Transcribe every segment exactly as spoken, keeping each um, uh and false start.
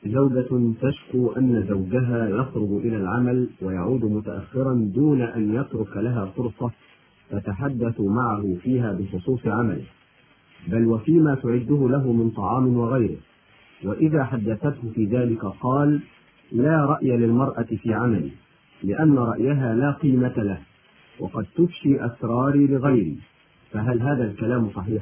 زوجة تشكو أن زوجها يخرج إلى العمل ويعود متأخرا دون أن يترك لها فرصة تتحدث معه فيها بخصوص عمله، بل وفيما تعده له من طعام وغيره. وإذا حدثته في ذلك قال: لا رأي للمرأة في عملي، لأن رأيها لا قيمة له، وقد تفشي أسراري لغيري. فهل هذا الكلام صحيح؟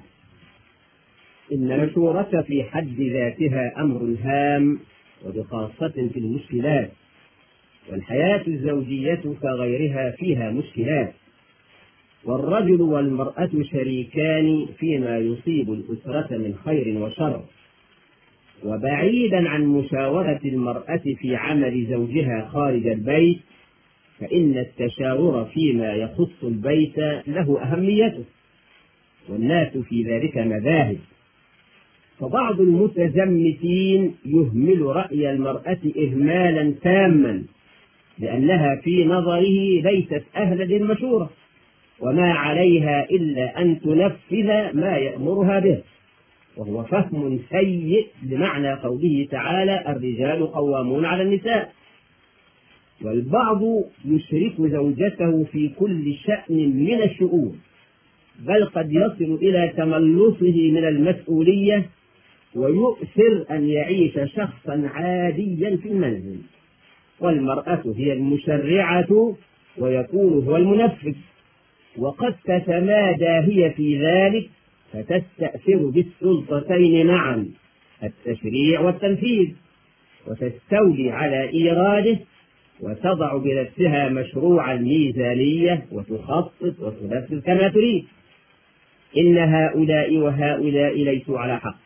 إن المشورة في حد ذاتها أمر هام، وبخاصة في المشكلات، والحياة الزوجية كغيرها فيها مشكلات، والرجل والمرأة شريكان فيما يصيب الأسرة من خير وشر. وبعيدا عن مشاورة المرأة في عمل زوجها خارج البيت، فإن التشاور فيما يخص البيت له أهميته، والناس في ذلك مذاهب. فبعض المتزمتين يهمل رأي المرأة إهمالا تاما، لأنها في نظره ليست أهلا للمشورة، وما عليها إلا أن تنفذ ما يأمرها به، وهو فهم سيء بمعنى قوله تعالى: الرجال قوامون على النساء. والبعض يشرك زوجته في كل شأن من الشؤون، بل قد يصل إلى تملصه من المسؤولية، ويؤثر أن يعيش شخصا عاديا في المنزل، والمرأة هي المشرعة ويكون هو المنفذ، وقد تتمادى هي في ذلك، فتستأثر بالسلطتين معا، التشريع والتنفيذ، وتستولي على إيراده، وتضع بنفسها مشروع الميزانية، وتخطط وتنفذ كما تريد. إن هؤلاء وهؤلاء ليسوا على حق،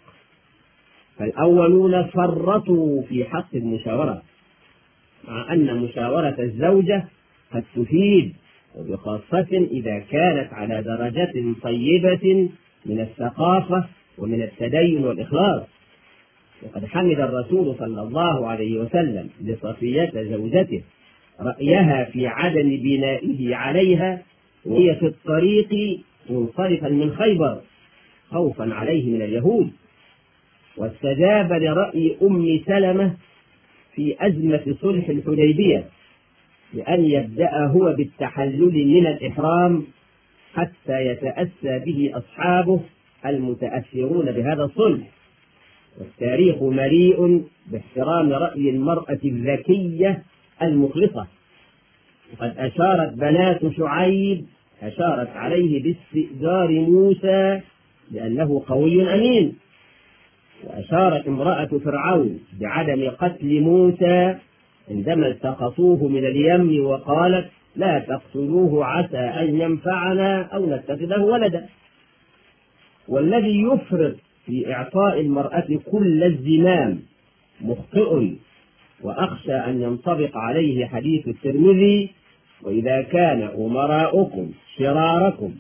فالأولون فرطوا في حق المشاورة، مع أن مشاورة الزوجة قد تفيد، وبخاصة إذا كانت على درجة طيبة من الثقافة ومن التدين والإخلاص. وقد حمد الرسول صلى الله عليه وسلم لصفية زوجته رأيها في عدم بنائه عليها وهي في الطريق منصرفا من خيبر خوفا عليه من اليهود، واستجاب لرأي أم سلمة في أزمة صلح الحديبية بأن يبدأ هو بالتحلل من الإحرام حتى يتأسى به أصحابه المتأثرون بهذا الصلح. والتاريخ مليء باحترام رأي المرأة الذكية المخلصة، وقد أشارت بنات شعيب أشارت عليه باستئجار موسى لأنه قوي أمين، وأشارت امرأة فرعون بعدم قتل موسى عندما التقطوه من اليم، وقالت: لا تقتلوه عسى أن ينفعنا أو نتخذه ولدا. والذي يفرط في إعطاء المرأة كل الزمام مخطئ، وأخشى أن ينطبق عليه حديث الترمذي: وإذا كان أمراؤكم شراركم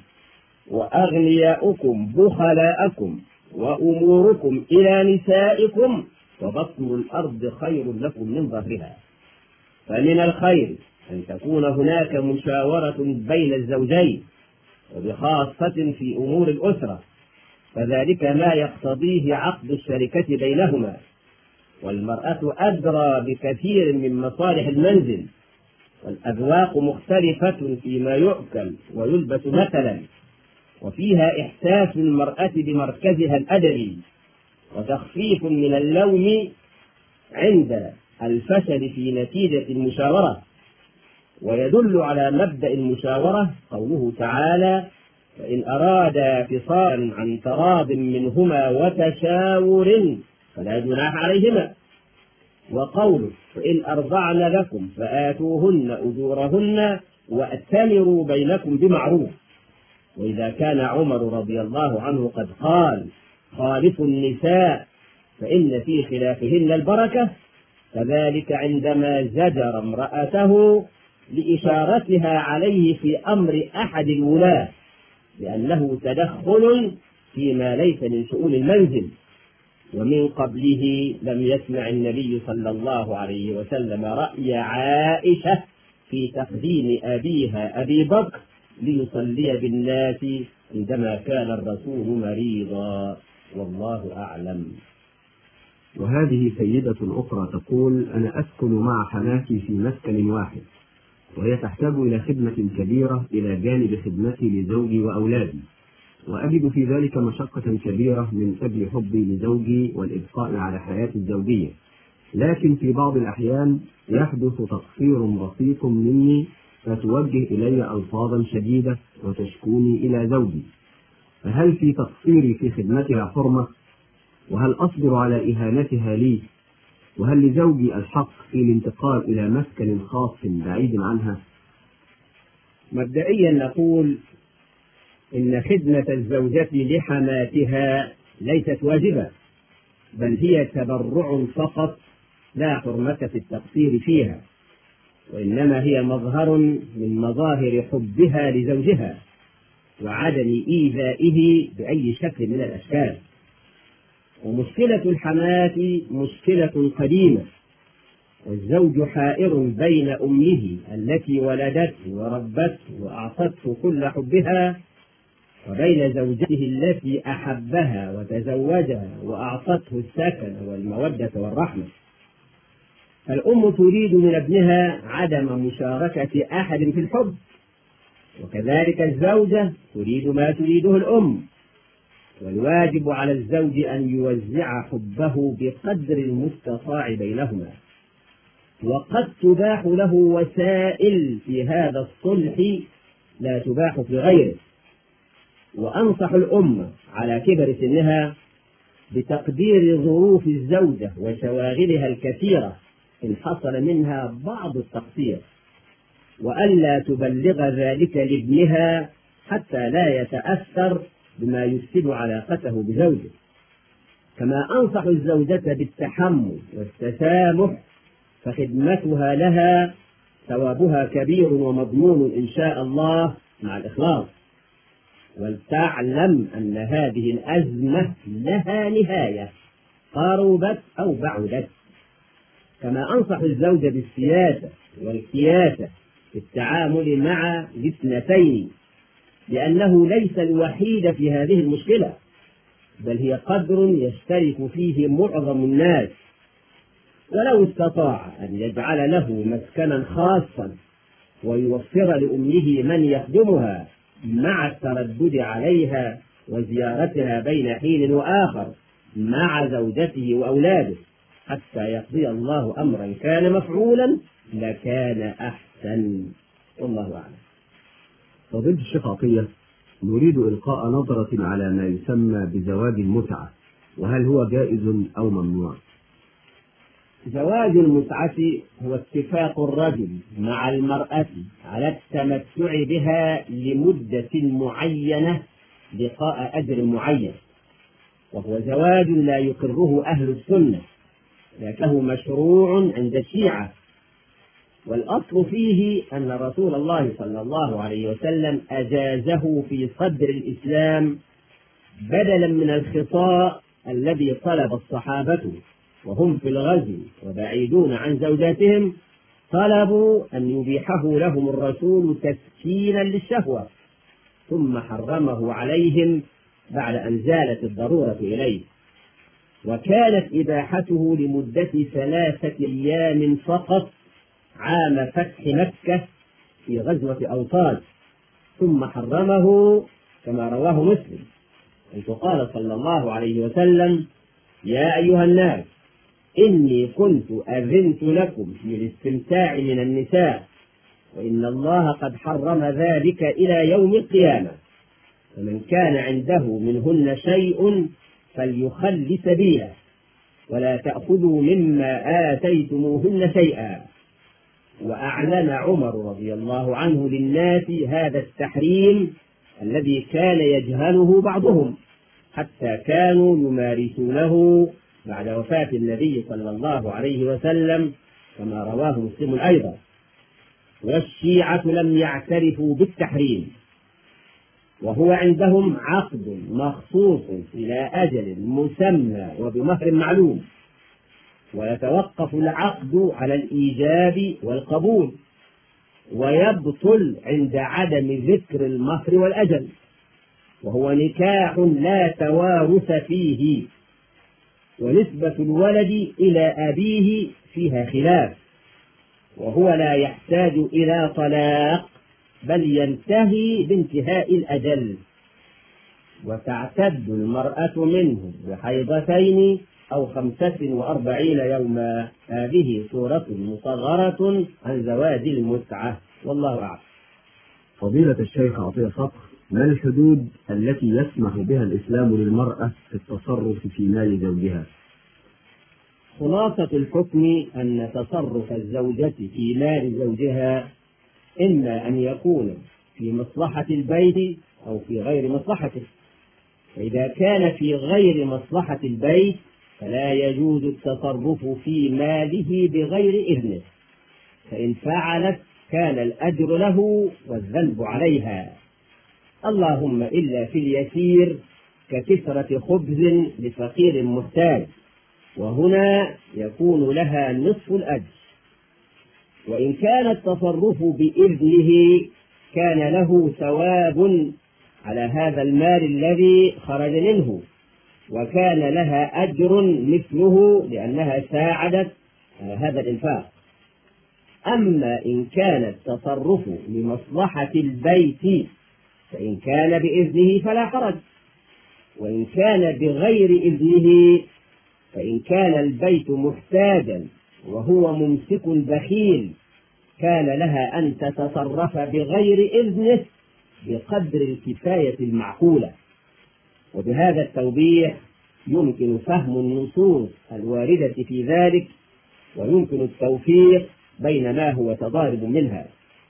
وأغنياؤكم بخلاءكم وأموركم إلى نسائكم فبطن الأرض خير لكم من ظهرها. فمن الخير أن تكون هناك مشاورة بين الزوجين، وبخاصة في أمور الأسرة، فذلك ما يقتضيه عقد الشركة بينهما. والمرأة أدرى بكثير من مصالح المنزل، والأذواق مختلفة فيما يؤكل ويلبس مثلا، وفيها إحساس المرأة بمركزها الأدبي، وتخفيف من اللوم عند الفشل في نتيجة المشاورة. ويدل على مبدأ المشاورة قوله تعالى: فإن أرادا فصالا عن تراض منهما وتشاور فلا جناح عليهما. وقوله: فإن أرضعن لكم فآتوهن أجورهن وأتمروا بينكم بمعروف. وإذا كان عمر رضي الله عنه قد قال: خالفوا النساء فإن في خلافهن البركة، فذلك عندما زجر امرأته لإشارتها عليه في أمر أحد الولاة لأنه تدخل فيما ليس من شؤون المنزل. ومن قبله لم يسمع النبي صلى الله عليه وسلم رأي عائشة في تقديم أبيها أبي بكر ليصلي بالناس عندما كان الرسول مريضا، والله أعلم. وهذه سيدة أخرى تقول: أنا أسكن مع حماتي في مسكن واحد، وهي تحتاج إلى خدمة كبيرة إلى جانب خدمتي لزوجي وأولادي، وأجد في ذلك مشقة كبيرة من أجل حبي لزوجي والإبقاء على حياتي الزوجية، لكن في بعض الأحيان يحدث تقصير بسيط مني فتوجه إلي ألفاظا شديدة وتشكوني إلى زوجي، فهل في تقصيري في خدمتها حرمة؟ وهل أصبر على إهانتها لي؟ وهل لزوجي الحق في الانتقال إلى مسكن خاص بعيد عنها؟ مبدئيا نقول إن خدمة الزوجة لحماتها ليست واجبة، بل هي تبرع فقط، لا حرمة في التقصير فيها، وإنما هي مظهر من مظاهر حبها لزوجها وعدم إيذائه بأي شكل من الأشكال. ومشكلة الحماة مشكلة قديمة، والزوج حائر بين أمه التي ولدته وربته وأعطته كل حبها وبين زوجته التي أحبها وتزوجها وأعطته السكن والمودة والرحمة. فالأم تريد من ابنها عدم مشاركة أحد في الحب، وكذلك الزوجة تريد ما تريده الأم، والواجب على الزوج أن يوزع حبه بقدر المستطاع بينهما، وقد تباح له وسائل في هذا الصلح لا تباح في غيره. وأنصح الأمة على كبر سنها بتقدير ظروف الزوجة وشواغلها الكثيرة إن حصل منها بعض التقصير، وألا تبلغ ذلك لابنها حتى لا يتأثر بما يفسد علاقته بزوجه. كما أنصح الزوجة بالتحمل والتسامح، فخدمتها لها ثوابها كبير ومضمون إن شاء الله مع الإخلاص. ولتعلم أن هذه الأزمة لها نهاية قربت أو بعدت. كما أنصح الزوج بالسياسة والكياسة في التعامل مع الاثنتين، لأنه ليس الوحيد في هذه المشكلة، بل هي قدر يشترك فيه معظم الناس. ولو استطاع أن يجعل له مسكنا خاصا ويوفر لأمه من يخدمها مع التردد عليها وزيارتها بين حين وآخر مع زوجته وأولاده حتى يقضي الله أمرا كان مفعولا لكان أحسن، والله أعلم. فضيلة الشيخ عطية، نريد إلقاء نظرة على ما يسمى بزواج المتعة، وهل هو جائز أو ممنوع؟ زواج المتعة هو اتفاق الرجل مع المرأة على التمتع بها لمدة معينة لقاء أجر معين، وهو زواج لا يقره أهل السنة لكنه مشروع عند الشيعة. والأصل فيه أن رسول الله صلى الله عليه وسلم أجازه في صدر الإسلام بدلا من الخطاء الذي طلب الصحابة وهم في الغزو وبعيدون عن زوجاتهم، طلبوا أن يبيحه لهم الرسول تسكينا للشهوة، ثم حرمه عليهم بعد أن زالت الضرورة إليه. وكانت إباحته لمدة ثلاثة أيام فقط عام فتح مكة في غزوة أوطان، ثم حرمه كما رواه مسلم، حيث قال صلى الله عليه وسلم: يا أيها الناس إني كنت أذنت لكم في الاستمتاع من النساء، وإن الله قد حرم ذلك إلى يوم القيامة، فمن كان عنده منهن شيء فليخل سبيله، ولا تأخذوا مما آتيتموهن شيئا. وأعلن عمر رضي الله عنه للناس هذا التحريم الذي كان يجهله بعضهم، حتى كانوا يمارسونه بعد وفاة النبي صلى الله عليه وسلم كما رواه مسلم أيضا. والشيعة لم يعترفوا بالتحريم، وهو عندهم عقد مخصوص إلى أجل مسمى وبمهر معلوم، ويتوقف العقد على الإيجاب والقبول، ويبطل عند عدم ذكر المهر والأجل، وهو نكاح لا توارث فيه، ونسبة الولد إلى أبيه فيها خلاف، وهو لا يحتاج إلى طلاق بل ينتهي بانتهاء الأجل، وتعتد المرأة منه بحيضتين أو خمسة وأربعين يوما. هذه صورة مصغرة عن زواج المتعة، والله أعلم. فضيلة الشيخ عطية صقر، ما الحدود التي يسمح بها الإسلام للمرأة في التصرف في مال زوجها؟ خلاصة الحكم أن تصرف الزوجة في مال زوجها إما أن يكون في مصلحة البيت أو في غير مصلحته، فإذا كان في غير مصلحة البيت فلا يجوز التصرف في ماله بغير إذنه، فإن فعلت كان الأجر له والذنب عليها، اللهم إلا في اليسير ككسرة خبز لفقير محتاج، وهنا يكون لها نصف الأجر. وإن كان التصرف بإذنه كان له ثواب على هذا المال الذي خرج منه، وكان لها أجر مثله لأنها ساعدت على هذا الإنفاق. أما إن كان التصرف لمصلحة البيت فإن كان بإذنه فلا حرج، وإن كان بغير إذنه فإن كان البيت محتاجا وهو ممسك بخيل كان لها أن تتصرف بغير إذنه بقدر الكفاية المعقولة. وبهذا التوضيح يمكن فهم النصوص الواردة في ذلك، ويمكن التوفيق بين ما هو تضارب منها.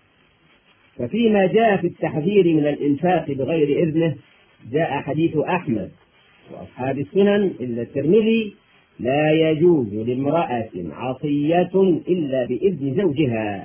ففيما جاء في التحذير من الإنفاق بغير إذنه جاء حديث أحمد وأصحاب السنن إلا الترمذي: لا يجوز لامرأة عصية إلا بإذن زوجها.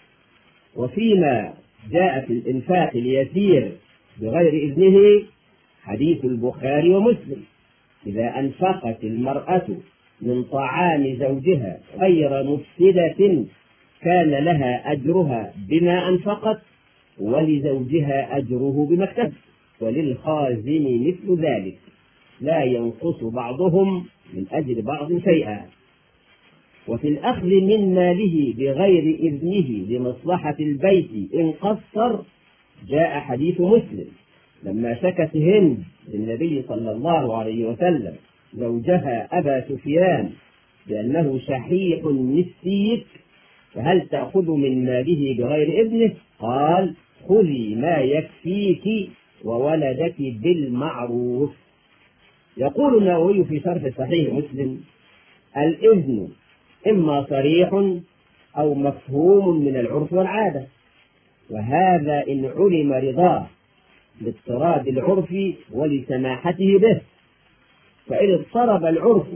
وفيما جاء في الإنفاق اليسير بغير إذنه حديث البخاري ومسلم: إذا أنفقت المرأة من طعام زوجها غير مفسدة كان لها أجرها بما أنفقت ولزوجها أجره بما اكتسب، وللخازن مثل ذلك، لا ينقص بعضهم من أجر بعض شيئا. وفي الأخذ من ماله بغير إذنه لمصلحة البيت إن قصر جاء حديث مسلم لما شكت هند للنبي صلى الله عليه وسلم زوجها أبا سفيان بأنه شحيح مسيك فهل تأخذ من ماله بغير إذنه؟ قال: خذي ما يكفيك وولدك بالمعروف. يقول النووي في شرح صحيح مسلم: الإذن إما صريح أو مفهوم من العرف والعادة، وهذا إن علم رضاه لاضطراد العرف ولسماحته به، فإن اضطرب العرف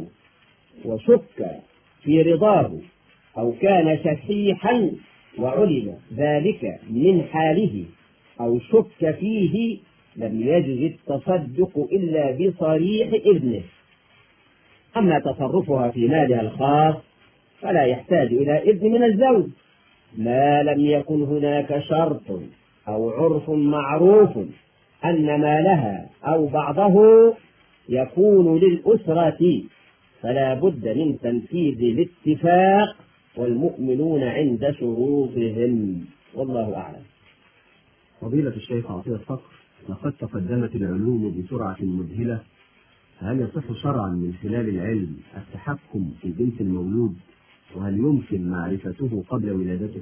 وشك في رضاه أو كان شحيحا وعلم ذلك من حاله أو شك فيه لم يجز التصدق إلا بصريح إذنه. أما تصرفها في مالها الخاص فلا يحتاج إلى إذن من الزوج ما لم يكن هناك شرط أو عرف معروف أن مالها أو بعضه يكون للأسرة، فلا بد من تنفيذ الاتفاق والمؤمنون عند شروطهم، والله أعلم. فضيلة الشيخ عطية صقر، لقد تقدمت العلوم بسرعة مذهلة، هل يصح شرعا من خلال العلم التحكم في بنت المولود؟ وهل يمكن معرفته قبل ولادته؟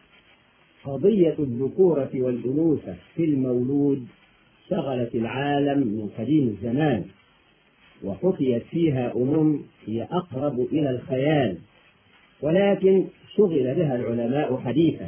قضية الذكورة والأنوثة في المولود شغلت العالم من قديم الزمان، وحكيت فيها أمم هي أقرب إلى الخيال، ولكن شغل بها العلماء حديثا.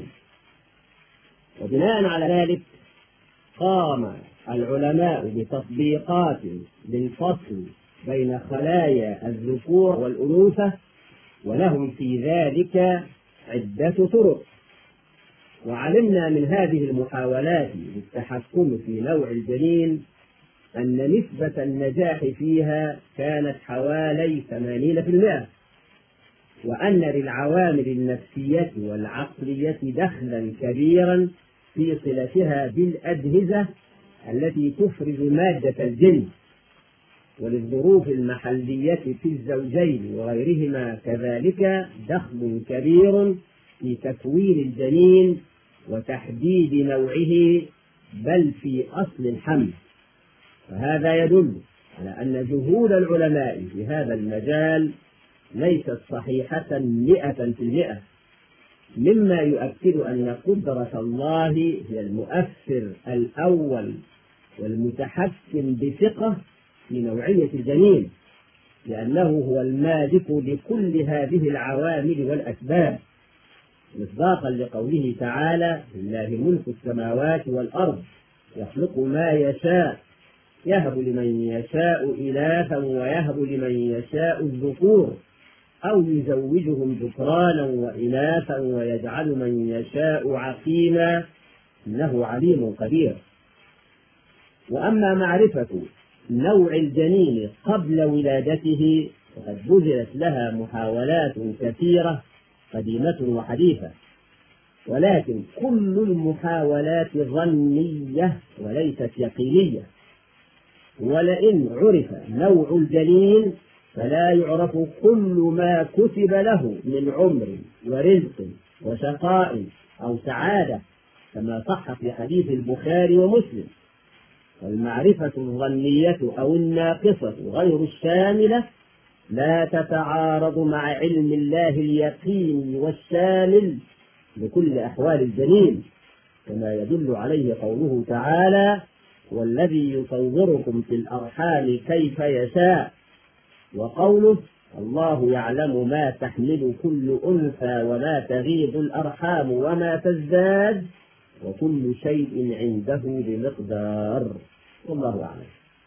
وبناء على ذلك قام العلماء بتطبيقات للفصل بين خلايا الذكور والأنوثة، ولهم في ذلك عدة طرق. وعلمنا من هذه المحاولات للتحكم في نوع الجنين أن نسبة النجاح فيها كانت حوالي ثمانين بالمئة، وأن للعوامل النفسية والعقلية دخلا كبيرا في صلتها بالأجهزة التي تفرز مادة الجنس، وللظروف المحلية في الزوجين وغيرهما كذلك دخل كبير في تكوين الجنين وتحديد نوعه بل في أصل الحمل. فهذا يدل على أن جهود العلماء في هذا المجال ليست صحيحة مئة في المئة، مما يؤكد أن قدرة الله هي المؤثر الأول والمتحكم بثقة في نوعية الجنين، لأنه هو المالك لكل هذه العوامل والأسباب، مصداقا لقوله تعالى: لله ملك السماوات والأرض يخلق ما يشاء يهب لمن يشاء إناثا ويهب لمن يشاء الذكور أو يزوجهم ذكرانا وإناثا ويجعل من يشاء عقيما إنه عليم قدير. وأما معرفة نوع الجنين قبل ولادته فقد بذلت لها محاولات كثيرة قديمة وحديثة، ولكن كل المحاولات ظنية وليست يقينية. ولئن عرف نوع الجنين فلا يعرف كل ما كتب له من عمر ورزق وشقاء أو سعادة، كما صح في حديث البخاري ومسلم. والمعرفة الظنية أو الناقصة غير الشاملة لا تتعارض مع علم الله اليقين والشامل لكل أحوال الجنين، كما يدل عليه قوله تعالى: والذي يصوركم في الأرحام كيف يشاء، وقوله: الله يعلم ما تحمل كل أنثى وما تغيض الأرحام وما تزداد وكل شيء عنده بمقدار. والله أعلم.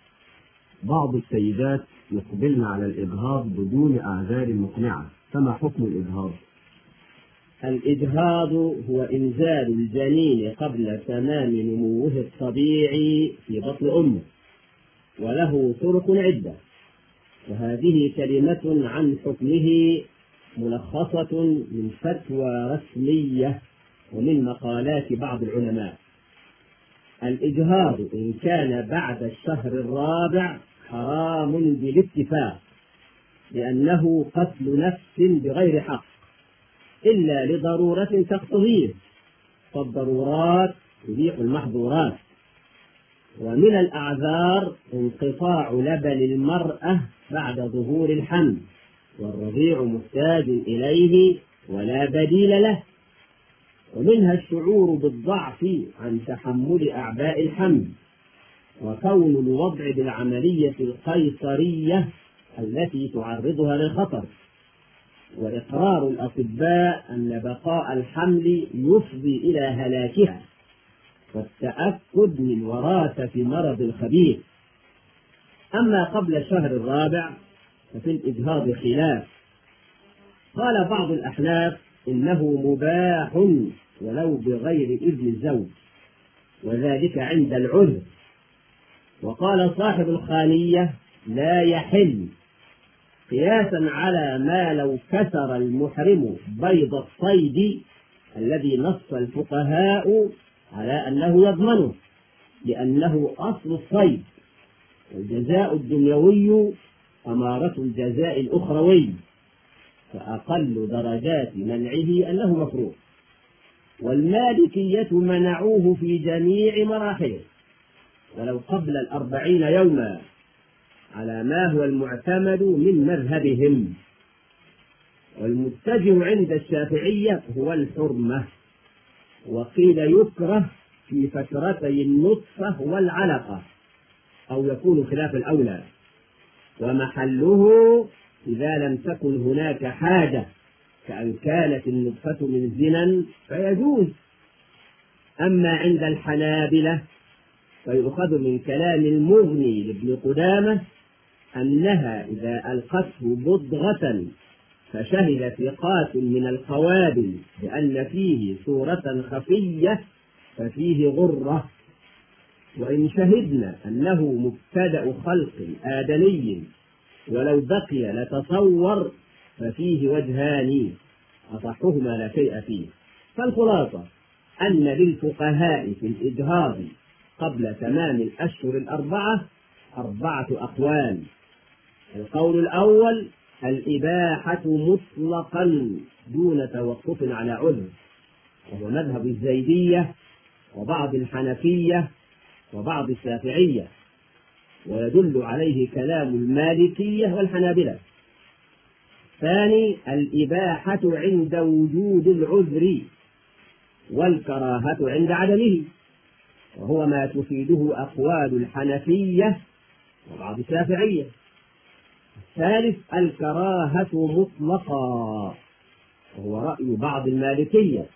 بعض السيدات يقبلن على الإجهاض بدون أعذار مقنعة، فما حكم الإجهاض؟ الإجهاض هو إنزال الجنين قبل تمام نموه الطبيعي في بطن أمه، وله طرق عدة، وهذه كلمة عن حكمه ملخصة من فتوى رسمية ومن مقالات بعض العلماء. الإجهاض إن كان بعد الشهر الرابع حرام بالاتفاق، لأنه قتل نفس بغير حق إلا لضرورة تقتضيه، فالضرورات تبيح المحظورات. ومن الأعذار انقطاع لبن المرأة بعد ظهور الحمل، والرضيع محتاج إليه ولا بديل له. ومنها الشعور بالضعف عن تحمل أعباء الحمل، وكون الوضع بالعملية القيصرية التي تعرضها للخطر، وإقرار الأطباء أن بقاء الحمل يفضي إلى هلاكها، والتأكد من وراثة مرض الخبيث. أما قبل الشهر الرابع ففي الإجهاض خلاف، قال بعض الأحناف إنه مباح ولو بغير إذن الزوج، وذلك عند العذر. وقال صاحب الخانية لا يحل، قياسا على ما لو كسر المحرم بيض الصيد الذي نص الفقهاء على أنه يضمنه، لأنه أصل الصيد، والجزاء الدنيوي أمارة الجزاء الأخروي، فأقل درجات منعه أنه مكروه. والمالكية منعوه في جميع مراحله ولو قبل الأربعين يوما، على ما هو المعتمد من مذهبهم. والمتجه عند الشافعية هو الحرمة، وقيل يكره في فترتي النطفة والعلقة، أو يكون خلاف الأولى، ومحله إذا لم تكن هناك حاجة، كأن كانت النطفة من زنا فيجوز. أما عند الحنابلة فيؤخذ من كلام المغني لابن قدامة أنها إذا ألقته بضغة فشهد ثقات من القوابل بأن فيه صورة خفية ففيه غرة، وإن شهدنا أنه مبتدأ خلق آدمي ولو بقي لتصور ففيه وجهان أصحهما لا شيء فيه. فالخلاصة أن للفقهاء في الإجهاض قبل تمام الأشهر الأربعة أربعة أقوال، القول الأول الإباحة مطلقا دون توقف على عذر، وهو مذهب الزيدية وبعض الحنفية وبعض الشافعية، ويدل عليه كلام المالكية والحنابلة. ثاني الإباحة عند وجود العذر والكراهة عند عدمه، وهو ما تفيده أقوال الحنفية وبعض الشافعية. الثالث الكراهة مطلقا، وهو رأي بعض المالكية.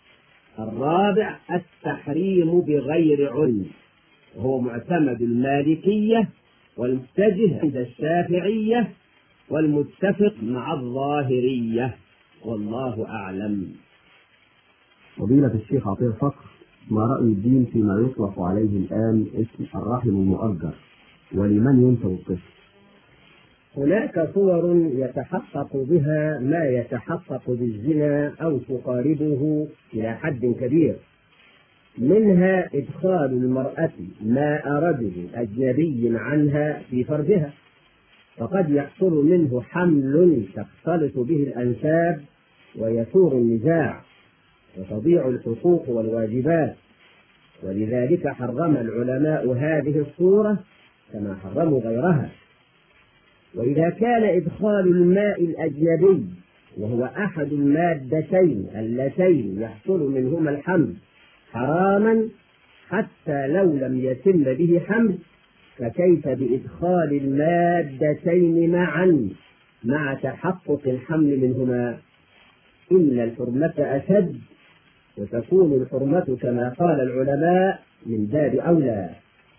الرابع التحريم بغير علم، وهو معتمد المالكية والمتجه عند الشافعية والمتفق مع الظاهرية، والله أعلم. فضيلة الشيخ عطية فقر، ما رأي الدين فيما يطلق عليه الآن اسم الرحم المؤجر، ولمن ينسب الطفل؟ هناك صور يتحقق بها ما يتحقق بالزنا أو تقاربه إلى حد كبير، منها إدخال المرأة ماء رجل أجنبي عنها في فرجها، فقد يحصل منه حمل تختلط به الأنساب ويثور النزاع وتضيع الحقوق والواجبات، ولذلك حرم العلماء هذه الصورة كما حرموا غيرها. وإذا كان إدخال الماء الأجنبي وهو أحد المادتين اللتين يحصل منهما الحمل حراما حتى لو لم يتم به حمل، فكيف بإدخال المادتين معا مع تحقق الحمل منهما؟ إن الحرمة أشد، وتكون الحرمة كما قال العلماء من باب أولى.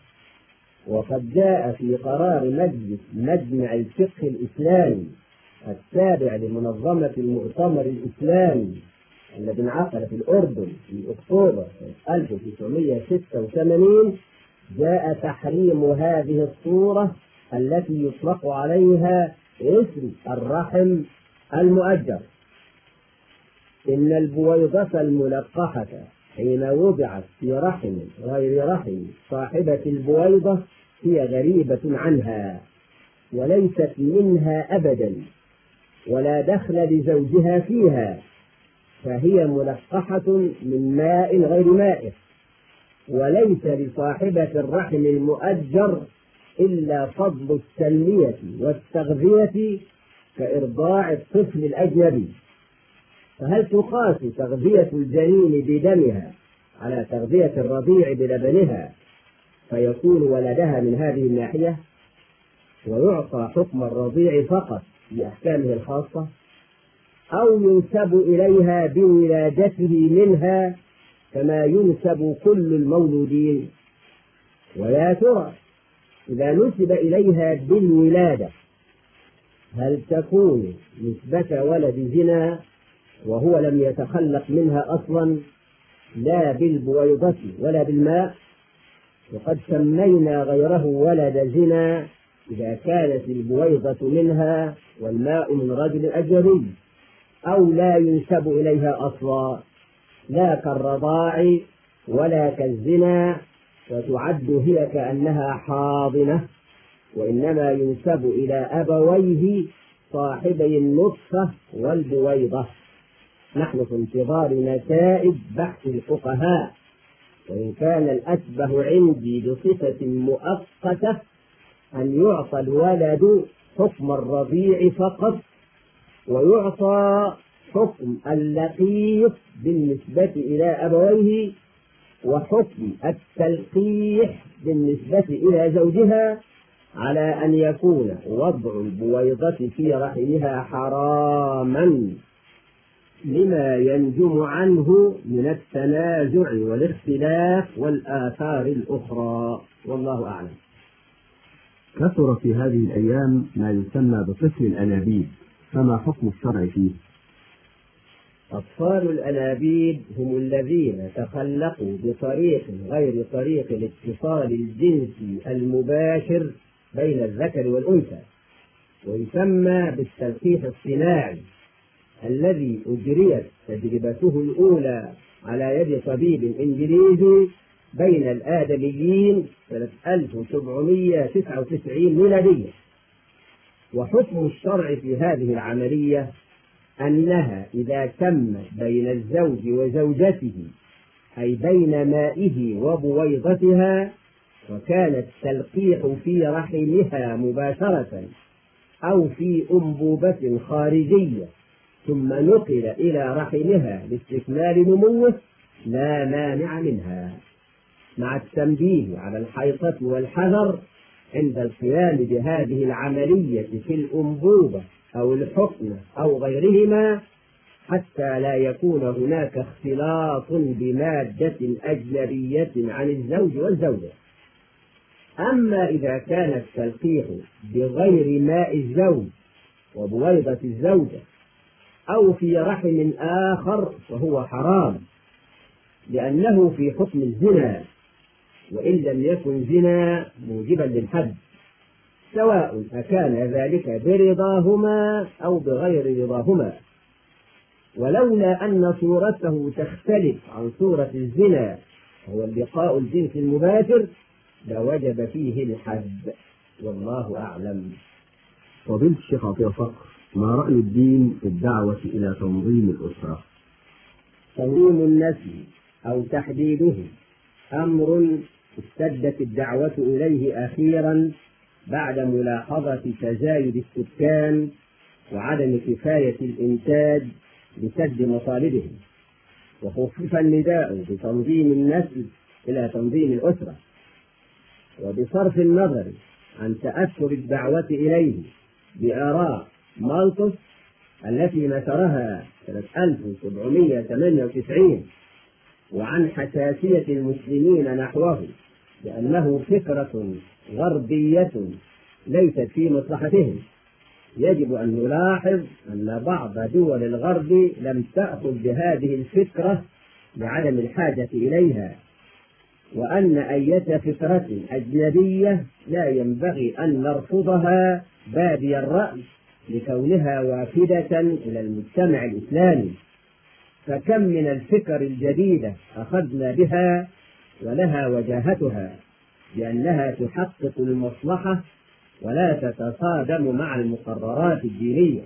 وقد جاء في قرار مجلس مجمع الفقه الإسلامي التابع لمنظمة المؤتمر الإسلامي الذي انعقد في الأردن في أكتوبر ألف وتسعمائة وستة وثمانين، جاء تحريم هذه الصورة التي يطلق عليها اسم الرحم المؤجر. إن البويضة الملقحة حين وضعت في رحم غير رحم صاحبة البويضة هي غريبة عنها وليست منها أبدا، ولا دخل لزوجها فيها، فهي ملقحة من ماء غير مائه، وليس لصاحبة الرحم المؤجر إلا فضل التنمية والتغذية كإرضاع الطفل الأجنبي. فهل تقاس تغذية الجنين بدمها على تغذية الرضيع بلبنها فيكون ولدها من هذه الناحية ويعطى حكم الرضيع فقط بأحكامه الخاصة، أو ينسب إليها بولادته منها كما ينسب كل المولودين؟ ويا ترى إذا نسب إليها بالولادة هل تكون نسبة ولد زنا وهو لم يتخلق منها أصلا لا بالبويضة ولا بالماء؟ وقد سمينا غيره ولد زنا إذا كانت البويضة منها والماء من رجل أجنبي، أو لا ينسب إليها أصلا لا كالرضاع ولا كالزنا، وتعد هي كأنها حاضنة، وإنما ينسب إلى أبويه صاحبي النطفة والبويضة. نحن في انتظار نتائج بحث الفقهاء، وإن كان الأشبه عندي بصفة مؤقتة أن يعطى الولد حكم الرضيع فقط، ويعطى حكم اللقيط بالنسبة إلى أبويه، وحكم التلقيح بالنسبة إلى زوجها، على أن يكون وضع البويضة في رحمها حراما لما ينجم عنه من التنازع والاختلاف والآثار الأخرى، والله أعلم. كثر في هذه الأيام ما يسمى بطفل الأنابيب، فما حكم الشرع فيه؟ أطفال الأنابيب هم الذين تخلقوا بطريق غير طريق الاتصال الجنسي المباشر بين الذكر والأنثى، ويسمى بالتلقيح الصناعي الذي أجريت تجربته الأولى على يد طبيب إنجليزي بين الآدميين سنة ألف وسبعمائة وتسعة وتسعين ميلادية. وحكم الشرع في هذه العملية أنها إذا تمت بين الزوج وزوجته، أي بين مائه وبويضتها، وكان التلقيح في رحمها مباشرة أو في أنبوبة خارجية ثم نقل إلى رحمها لاستكمال نموه، لا مانع منها، مع التنبيه على الحيطة والحذر عند القيام بهذه العملية في الأنبوبة أو الحقنة أو غيرهما، حتى لا يكون هناك اختلاط بمادة أجنبية عن الزوج والزوجة. أما إذا كان التلقيح بغير ماء الزوج وبويضة الزوجة أو في رحم آخر فهو حرام، لأنه في حكم الزنا، وإن لم يكن زنا موجبا للحد، سواء أكان ذلك برضاهما أو بغير رضاهما. ولولا أن صورته تختلف عن صورة الزنا هو اللقاء الجنسي المباشر لوجب فيه الحد، والله أعلم. فضيلة الشيخ عطية فقر، ما رأي الدين في الدعوة إلى تنظيم الأسرة؟ تنظيم النسل أو تحديده أمر اشتدت الدعوة إليه أخيرا بعد ملاحظة تزايد السكان وعدم كفاية الإنتاج لسد مطالبهم، وخفف النداء بتنظيم النسل إلى تنظيم الأسرة، وبصرف النظر عن تأثر الدعوة إليه بآراء مالطس التي نشرها سنة ألف وسبعمائة وثمانية وتسعين، وعن حساسية المسلمين نحوه لأنه فكرة غربية ليست في مصلحتهم، يجب أن نلاحظ أن بعض دول الغرب لم تأخذ بهذه الفكرة لعدم الحاجة إليها، وأن أية فكرة أجنبية لا ينبغي أن نرفضها بادي الرأي لكونها وافدة إلى المجتمع الإسلامي. فكم من الفكر الجديدة أخذنا بها ولها وجاهتها لأنها تحقق المصلحة ولا تتصادم مع المقررات الدينية.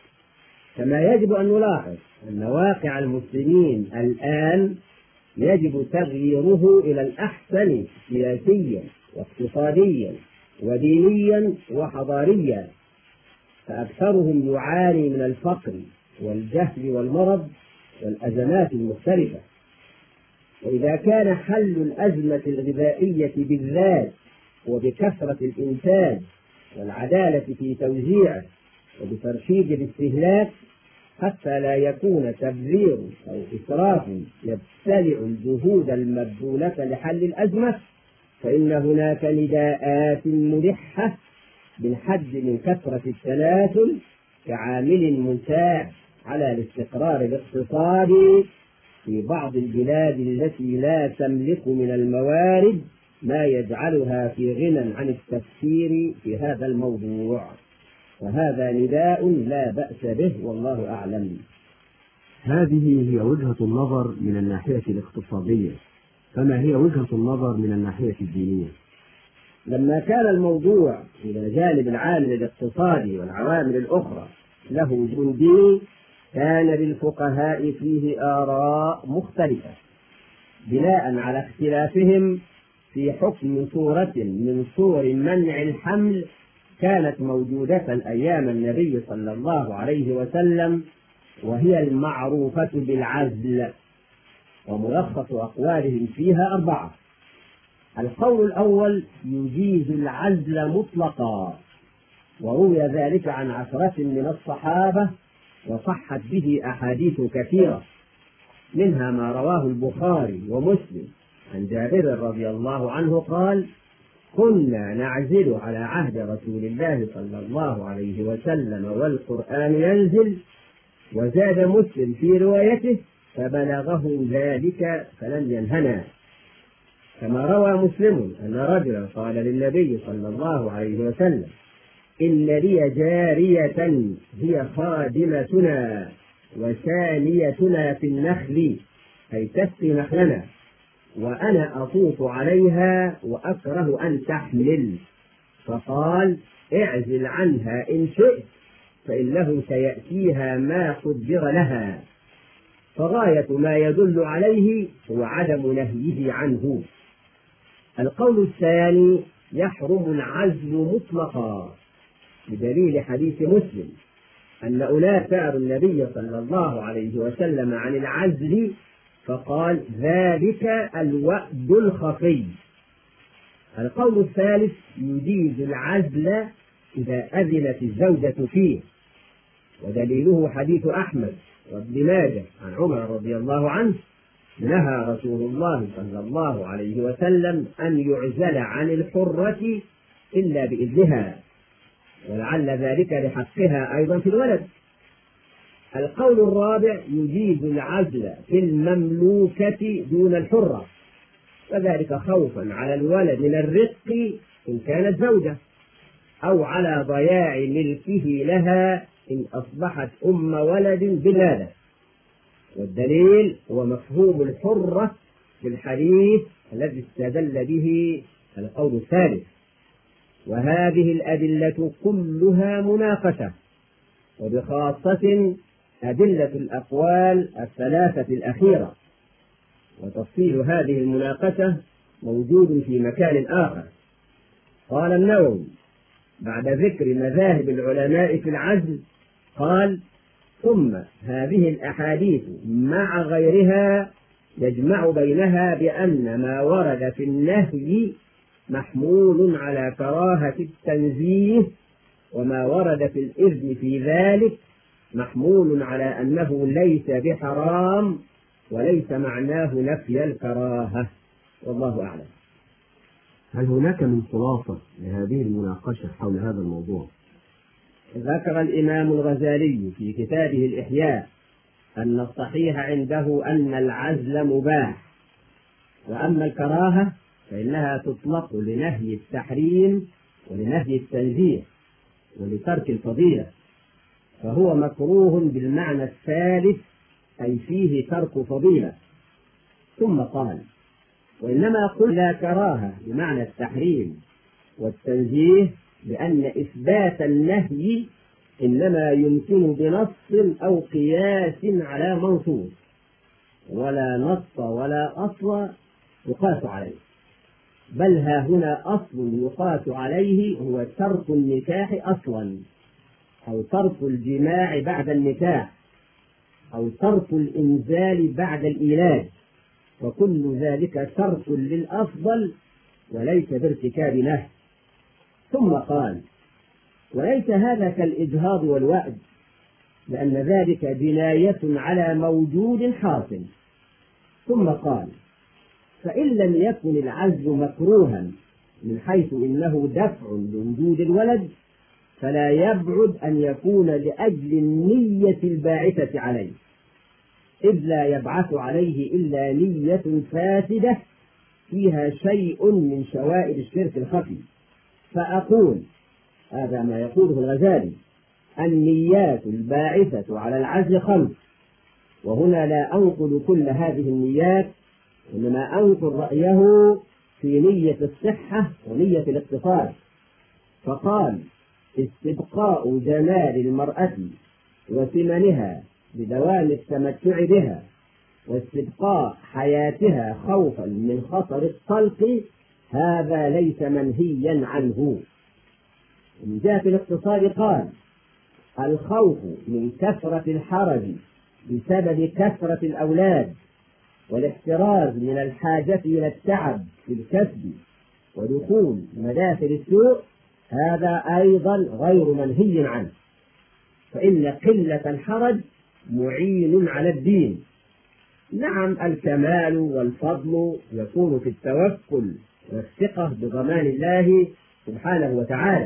كما يجب أن نلاحظ أن واقع المسلمين الآن يجب تغييره إلى الأحسن سياسيا واقتصاديا ودينيا وحضاريا، فأكثرهم يعاني من الفقر والجهل والمرض والأزمات المختلفة. وإذا كان حل الأزمة الغذائية بالذات وبكثرة الإنتاج والعدالة في توزيعه وبترشيد الاستهلاك حتى لا يكون تبذير أو إسراف يبتلع الجهود المبذولة لحل الأزمة، فإن هناك نداءات ملحة بالحد من كثرة التناسل كعامل مساعد على الاستقرار الاقتصادي في بعض البلاد التي لا تملك من الموارد ما يجعلها في غنى عن التفكير في هذا الموضوع، وهذا نداء لا بأس به والله أعلم. هذه هي وجهة النظر من الناحية الاقتصادية، فما هي وجهة النظر من الناحية الدينية؟ لما كان الموضوع إلى جانب العامل الاقتصادي والعوامل الأخرى له جندي، كان للفقهاء فيه آراء مختلفة بناء على اختلافهم في حكم صورة من صور منع الحمل كانت موجودة أيام النبي صلى الله عليه وسلم، وهي المعروفة بالعزل. وملخص أقوالهم فيها أربعة. القول الأول يجيز العزل مطلقا، وروي ذلك عن عشرة من الصحابة وصحت به أحاديث كثيرة، منها ما رواه البخاري ومسلم عن جابر رضي الله عنه قال: كنا نعزل على عهد رسول الله صلى الله عليه وسلم والقرآن ينزل. وزاد مسلم في روايته: فبلغه ذلك فلم ينهنا. كما روى مسلم أن رجلا قال للنبي صلى الله عليه وسلم: إن لي جارية هي خادمتنا وثانيتنا في النخل، أي تسقي نخلنا، وأنا أطوف عليها وأكره أن تحمل، فقال اعزل عنها إن شئت فإنه سيأتيها ما قدر لها، فغاية ما يدل عليه هو عدم نهيه عنه. القول الثاني يحرم العزل مطلقا بدليل حديث مسلم أن أناس سألوا النبي صلى الله عليه وسلم عن العزل فقال ذلك الوأد الخفي. القول الثالث يجيز العزل إذا أذنت الزوجة فيه، ودليله حديث أحمد وابن ماجه عن عمر رضي الله عنه نهى رسول الله صلى الله عليه وسلم أن يعزل عن الحرة إلا بإذنها، ولعل ذلك لحقها أيضا في الولد. القول الرابع يجيز العزل في المملوكة دون الحرة، وذلك خوفا على الولد من الرق إن كانت زوجة، أو على ضياع ملكه لها إن أصبحت أم ولد بلادة. والدليل هو مفهوم الحرة في الحديث الذي استدل به القول الثالث. وهذه الأدلة كلها مناقشة، وبخاصة أدلة الأقوال الثلاثة الأخيرة، وتفصيل هذه المناقشة موجود في مكان آخر. قال النووي بعد ذكر مذاهب العلماء في العزل قال ثم هذه الأحاديث مع غيرها يجمع بينها بأن ما ورد في النهي محمول على كراهة التنزيه، وما ورد في الإذن في ذلك محمول على أنه ليس بحرام وليس معناه نفي الكراهة، والله أعلم. هل هناك من خلاصة لهذه المناقشة حول هذا الموضوع؟ ذكر الإمام الغزالي في كتابه الإحياء أن الصحيح عنده أن العزل مباح، وأما الكراهة فإنها تطلق لنهي التحريم ولنهي التنزيه ولترك الفضيلة، فهو مكروه بالمعنى الثالث أي فيه ترك فضيلة. ثم قال وإنما قل لا كراهة بمعنى التحريم والتنزيه لأن إثبات النهي إنما يمكن بنص أو قياس على منصوص، ولا نص ولا أصل يقاس عليه، بل ها هنا أصل يقاس عليه هو ترك النكاح أصلا، أو ترك الجماع بعد النكاح، أو ترك الإنزال بعد الإيلاد، وكل ذلك ترك للأفضل وليس بارتكاب نهي. ثم قال وليس هذا كالإجهاض والوأد، لأن ذلك جناية على موجود حاصل. ثم قال فإن لم يكن العزل مكروها من حيث إنه دفع لوجود الولد فلا يبعد أن يكون لأجل النية الباعثة عليه، إذ لا يبعث عليه إلا نية فاسدة فيها شيء من شوائب الشرك الخفي. فأقول هذا ما يقوله الغزالي النيات الباعثة على العزل خمس، وهنا لا أنقل كل هذه النيات، إنما أنقل رأيه في نية الصحة ونية الاقتصاد. فقال استبقاء جمال المرأة وثمنها بدوام التمتع بها، واستبقاء حياتها خوفا من خطر الطلق، هذا ليس منهيا عنه. من جهة الاقتصاد قال الخوف من كثرة الحرج بسبب كثرة الأولاد، والاحتراز من الحاجة إلى التعب في الكسب ودخول مداخل السوء، هذا أيضا غير منهي عنه، فإن قلة الحرج معين على الدين. نعم الكمال والفضل يكون في التوكل والثقة بضمان الله سبحانه وتعالى،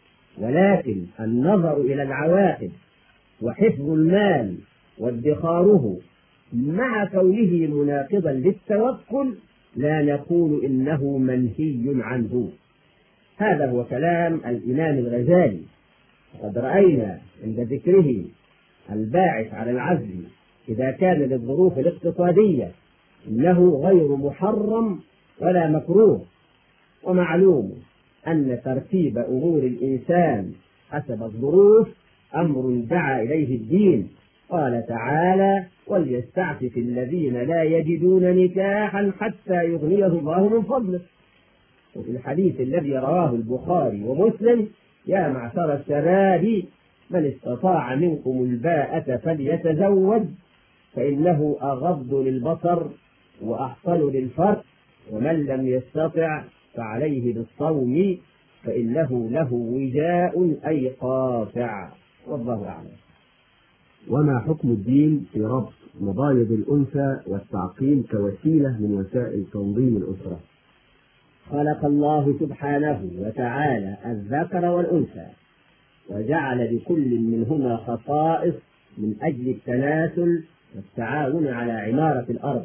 ولكن النظر إلى العواقب وحفظ المال وادخاره مع كونه مناقضا للتوكل لا نقول إنه منهي عنه. هذا هو كلام الإمام الغزالي. وقد رأينا عند ذكره الباعث على العزل إذا كان للظروف الاقتصادية إنه غير محرم ولا مكروه. ومعلوم أن ترتيب أمور الإنسان حسب الظروف أمر دعا إليه الدين. قال تعالى: وليستعفف الذين لا يجدون نكاحا حتى يغنيهم الله من فضله. وفي الحديث الذي رواه البخاري ومسلم: يا معشر الشباب من استطاع منكم الباءة فليتزوج فإنه أغض للبصر وأحصن للفرج، ومن لم يستطع فعليه بالصوم فإنه له وجاء أي قاطع. والله أعلم. وما حكم الدين في ربط مبايض الأنثى والتعقيم كوسيلة من وسائل تنظيم الأسرة؟ خلق الله سبحانه وتعالى الذكر والأنثى، وجعل لكل منهما خصائص من أجل التناسل والتعاون على عمارة الأرض.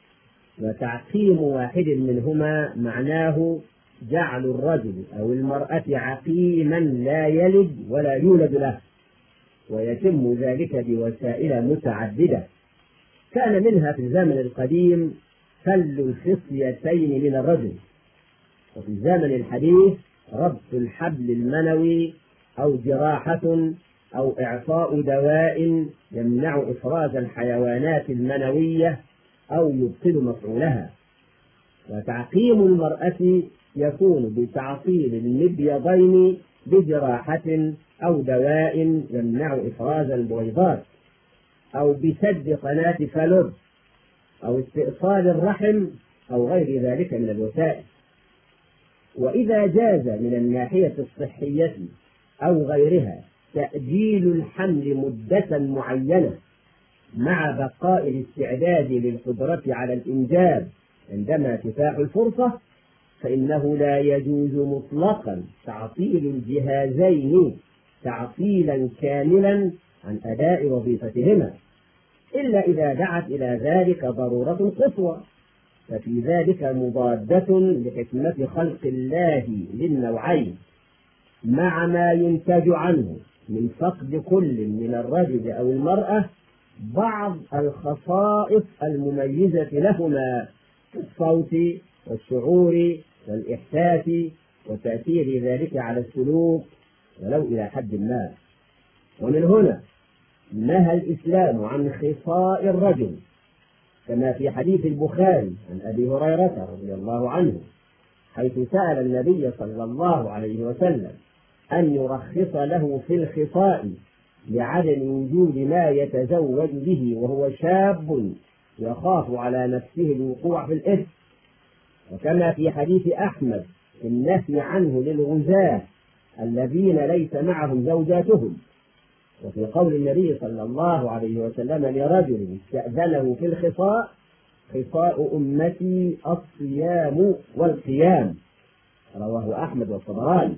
وتعقيم واحد منهما معناه جعل الرجل أو المرأة عقيما لا يلد ولا يولد له، ويتم ذلك بوسائل متعددة. كان منها في الزمن القديم فل الخصيتين من الرجل، وفي الزمن الحديث ربط الحبل المنوي أو جراحة أو إعطاء دواء يمنع إفراز الحيوانات المنوية أو يبطل مفعولها. وتعقيم المرأة يكون بتعطيل المبيضين بجراحة أو دواء يمنع إفراز البويضات، أو بسد قناة فالوب، أو استئصال الرحم، أو غير ذلك من الوسائل. وإذا جاز من الناحية الصحية أو غيرها تأجيل الحمل مدة معينة مع بقاء الاستعداد للقدرة على الإنجاب عندما تتاح الفرصة، فإنه لا يجوز مطلقا تعطيل الجهازين تعطيلا كاملا عن أداء وظيفتهما، إلا إذا دعت إلى ذلك ضرورة قصوى، ففي ذلك مضادة لحكمة خلق الله للنوعين مع ما ينتج عنه من فقد كل من الرجل أو المرأة بعض الخصائص المميزة لهما في الصوت والشعور والإحساس وتأثير ذلك على السلوك ولو إلى حد ما. ومن هنا نهى الإسلام عن خصاء الرجل، كما في حديث البخاري عن أبي هريرة رضي الله عنه حيث سأل النبي صلى الله عليه وسلم أن يرخص له في الخصاء لعدم وجود ما يتزوج به وهو شاب يخاف على نفسه الوقوع في الإثم. وكما في حديث أحمد النهي عنه للغزاة الذين ليس معهم زوجاتهم. وفي قول النبي صلى الله عليه وسلم لرجل استأذنه في الخصاء: خصاء أمتي الصيام والقيام، رواه أحمد والطبراني.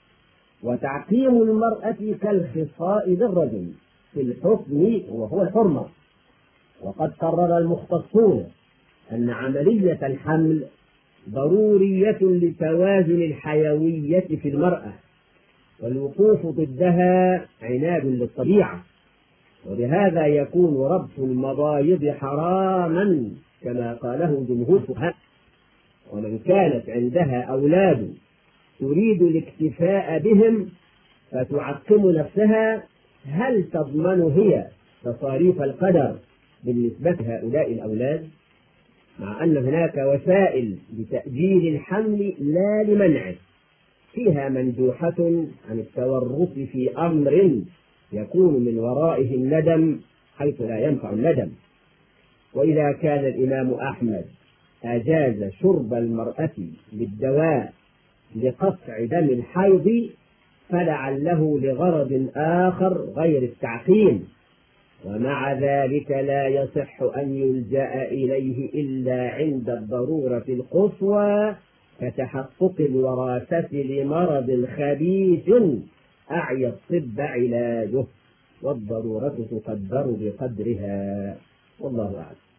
وتعقيم المرأة كالخصاء للرجل في الحكم وهو الحرمة. وقد قرر المختصون أن عملية الحمل ضرورية لتوازن الحيوية في المرأة، والوقوف ضدها عناد للطبيعة، وبهذا يكون ربط المبايض حراما كما قاله جمهور الفقهاء. ومن كانت عندها أولاد تريد الاكتفاء بهم فتعقم نفسها، هل تضمن هي تصاريف القدر بالنسبة لهؤلاء الأولاد؟ مع أن هناك وسائل لتأجيل الحمل لا لمنعه فيها مندوحة عن التورط في أمر يكون من ورائه الندم حيث لا ينفع الندم. وإذا كان الإمام أحمد أجاز شرب المرأة للدواء لقطع دم الحيض فلعله لغرض آخر غير التعقيم، ومع ذلك لا يصح أن يلجأ إليه إلا عند الضرورة القصوى كتحقق الوراثة لمرض خبيث أعيا الطب علاجه، والضرورة تقدر بقدرها، والله أعلم.